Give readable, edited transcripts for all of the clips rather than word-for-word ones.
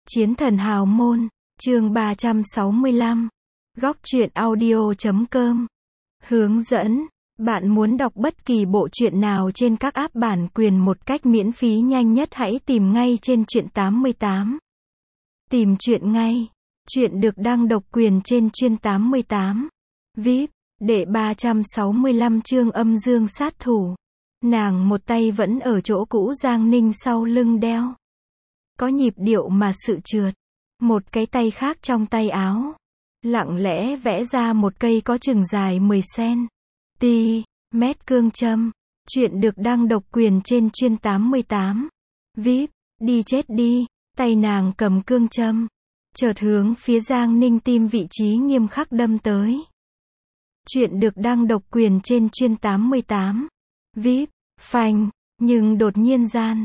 Chiến thần hào môn, chương 365. Góc truyện audio.com. Hướng dẫn. Bạn muốn đọc bất kỳ bộ truyện nào trên các app bản quyền một cách miễn phí nhanh nhất, hãy tìm ngay trên Truyện 88. Tìm truyện ngay. Truyện được đăng độc quyền trên Truyện 88. VIP, đệ 365 chương âm dương sát thủ. Nàng một tay vẫn ở chỗ cũ, Giang Ninh sau lưng đeo có nhịp điệu mà sự trượt. Một cái tay khác trong tay áo, lặng lẽ vẽ ra một cây có chừng dài 10 cm cương châm. Truyện được đăng độc quyền trên Truyện 88. VIP, đi chết đi. Tay nàng cầm cương châm, chợt hướng phía Giang Ninh tim vị trí nghiêm khắc đâm tới. Truyện được đăng độc quyền trên Truyện 88. VIP, phanh, nhưng đột nhiên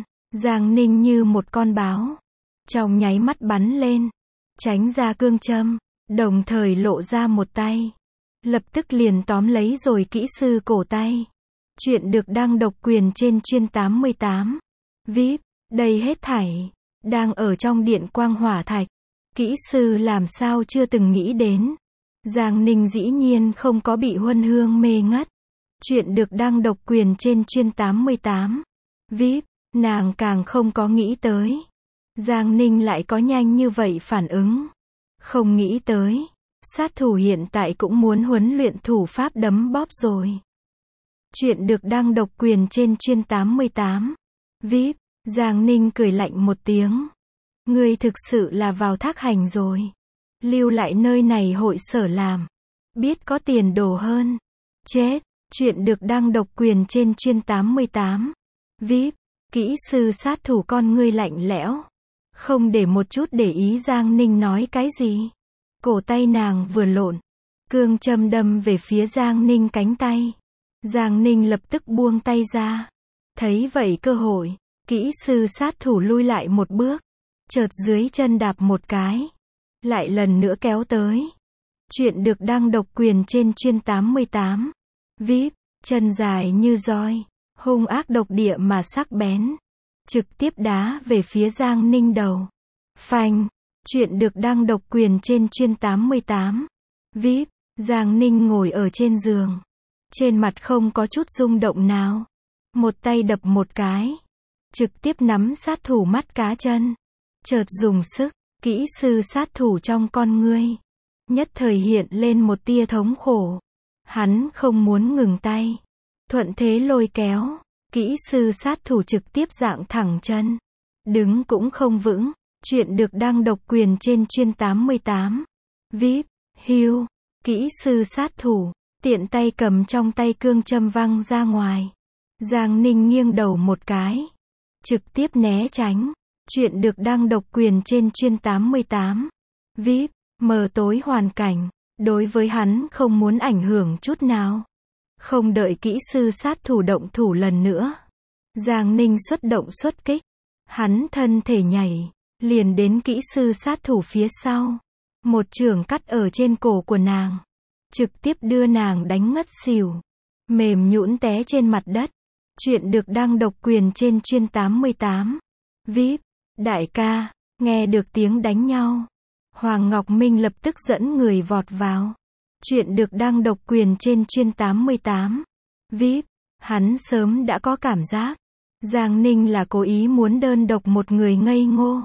Giang Ninh như một con báo, trong nháy mắt bắn lên, tránh ra cương châm, đồng thời lộ ra một tay, lập tức liền tóm lấy rồi kỹ sư cổ tay. Truyện được đăng độc quyền trên Truyện 88. VIP, đây hết thảy đang ở trong điện quang hỏa thạch. Kỹ sư làm sao chưa từng nghĩ đến, Giang Ninh dĩ nhiên không có bị huân hương mê ngất. Truyện được đăng độc quyền trên Truyện 88. VIP, nàng càng không có nghĩ tới, Giang Ninh lại có nhanh như vậy phản ứng. Không nghĩ tới, sát thủ hiện tại cũng muốn huấn luyện thủ pháp đấm bóp rồi. Truyện được đăng độc quyền trên Truyện 88. VIP, Giang Ninh cười lạnh một tiếng. Ngươi thực sự là vào thác hành rồi. Lưu lại nơi này hội sở làm, biết có tiền đồ hơn. Chết. Truyện được đăng độc quyền trên Truyện 88. VIP, kỹ sư sát thủ con ngươi lạnh lẽo, không để một chút để ý Giang Ninh nói cái gì. Cổ tay nàng vừa lộn, cương châm đâm về phía Giang Ninh cánh tay. Giang Ninh lập tức buông tay ra. Thấy vậy cơ hội, kỹ sư sát thủ lui lại một bước, chợt dưới chân đạp một cái, lại lần nữa kéo tới. Truyện được đăng độc quyền trên Truyện 88. VIP, chân dài như roi, hung ác độc địa mà sắc bén, trực tiếp đá về phía Giang Ninh đầu. Phanh. Truyện được đăng độc quyền trên Truyện 88. VIP, Giang Ninh ngồi ở trên giường, trên mặt không có chút rung động nào, một tay đập một cái, trực tiếp nắm sát thủ mắt cá chân, chợt dùng sức. Kỹ sư sát thủ trong con ngươi nhất thời hiện lên một tia thống khổ. Hắn không muốn ngừng tay, thuận thế lôi kéo. Kỹ sư sát thủ trực tiếp dạng thẳng chân, đứng cũng không vững. Truyện được đăng độc quyền trên Truyện 88. VIP, hưu. Kỹ sư sát thủ tiện tay cầm trong tay cương châm văng ra ngoài. Giang Ninh nghiêng đầu một cái, trực tiếp né tránh. Truyện được đăng độc quyền trên Truyện 88. VIP, mờ tối hoàn cảnh, đối với hắn không muốn ảnh hưởng chút nào. Không đợi kỹ sư sát thủ động thủ lần nữa, Giang Ninh xuất động xuất kích. Hắn thân thể nhảy, liền đến kỹ sư sát thủ phía sau. Một chưởng cắt ở trên cổ của nàng, trực tiếp đưa nàng đánh ngất xỉu, mềm nhũn té trên mặt đất. Truyện được đăng độc quyền trên Truyện 88. VIP, đại ca. Nghe được tiếng đánh nhau, Hoàng Ngọc Minh lập tức dẫn người vọt vào. Truyện được đăng độc quyền trên Truyện 88. VIP, hắn sớm đã có cảm giác, Giang Ninh là cố ý muốn đơn độc một người ngây ngô.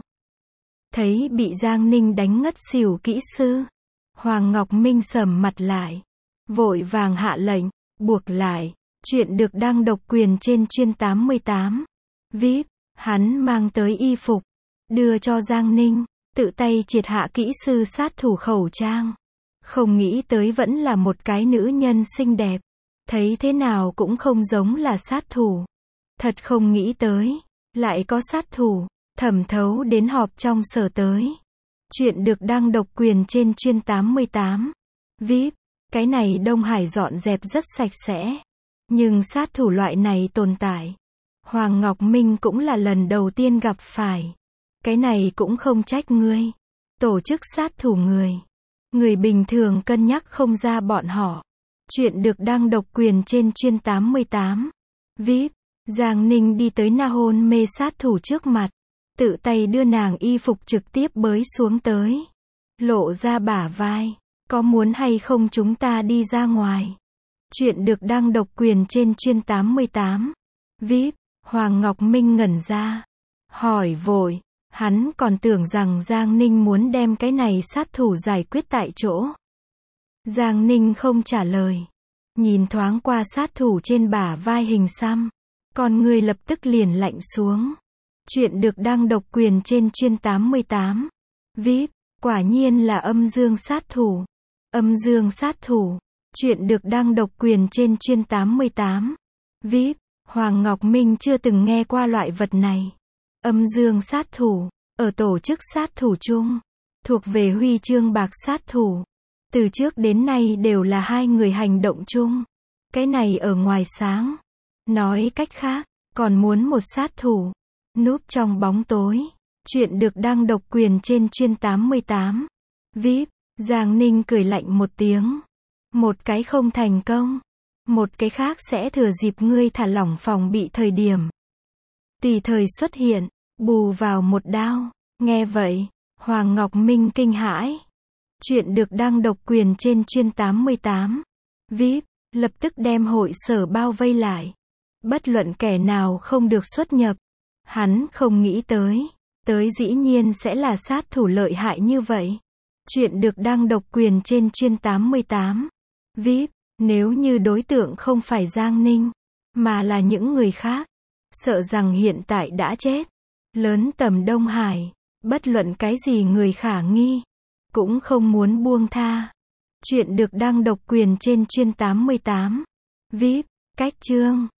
Thấy bị Giang Ninh đánh ngất xỉu kỹ sư, Hoàng Ngọc Minh sầm mặt lại, vội vàng hạ lệnh, buộc lại. Truyện được đăng độc quyền trên Truyện 88. VIP, hắn mang tới y phục, đưa cho Giang Ninh, tự tay triệt hạ kỹ sư sát thủ khẩu trang. Không nghĩ tới vẫn là một cái nữ nhân xinh đẹp, thấy thế nào cũng không giống là sát thủ. Thật không nghĩ tới, lại có sát thủ thẩm thấu đến họp trong sở tới. Truyện được đăng độc quyền trên Truyện 88. VIP, cái này Đông Hải dọn dẹp rất sạch sẽ, nhưng sát thủ loại này tồn tại, Hoàng Ngọc Minh cũng là lần đầu tiên gặp phải. Cái này cũng không trách ngươi. Tổ chức sát thủ người bình thường cân nhắc không ra bọn họ. Truyện được đăng độc quyền trên Truyện 88. VIP, Giang Ninh đi tới na hôn mê sát thủ trước mặt, tự tay đưa nàng y phục trực tiếp bới xuống tới. Lộ ra bả vai. Có muốn hay không chúng ta đi ra ngoài? Chuyện được đăng độc quyền trên chuyên 88. VIP, Hoàng Ngọc Minh ngẩn ra. Hỏi vội, hắn còn tưởng rằng Giang Ninh muốn đem cái này sát thủ giải quyết tại chỗ. Giang Ninh không trả lời. Nhìn thoáng qua sát thủ trên bả vai hình xăm. Con người lập tức liền lạnh xuống. Chuyện được đăng độc quyền trên chuyên 88. VIP, quả nhiên là âm dương sát thủ. Âm dương sát thủ. Chuyện được đăng độc quyền trên chuyên 88. VIP, Hoàng Ngọc Minh chưa từng nghe qua loại vật này. Âm dương sát thủ, ở tổ chức sát thủ chung, thuộc về huy chương bạc sát thủ. Từ trước đến nay đều là hai người hành động chung. Cái này ở ngoài sáng. Nói cách khác, còn muốn một sát thủ núp trong bóng tối. Chuyện được đăng độc quyền trên chuyên 88. VIP, Giang Ninh cười lạnh một tiếng. Một cái không thành công, một cái khác sẽ thừa dịp ngươi thả lỏng phòng bị thời điểm tùy thời xuất hiện, bù vào một đao. Nghe vậy, Hoàng Ngọc Minh kinh hãi. Chuyện được đăng độc quyền trên chuyên 88. VIP, lập tức đem hội sở bao vây lại. Bất luận kẻ nào không được xuất nhập. Hắn không nghĩ tới dĩ nhiên sẽ là sát thủ lợi hại như vậy. Chuyện được đăng độc quyền trên chuyên 88. VIP, nếu như đối tượng không phải Giang Ninh, mà là những người khác, sợ rằng hiện tại đã chết. Lớn tầm Đông Hải, bất luận cái gì người khả nghi, cũng không muốn buông tha. Chuyện được đăng độc quyền trên chuyên 88. VIP, cách chương.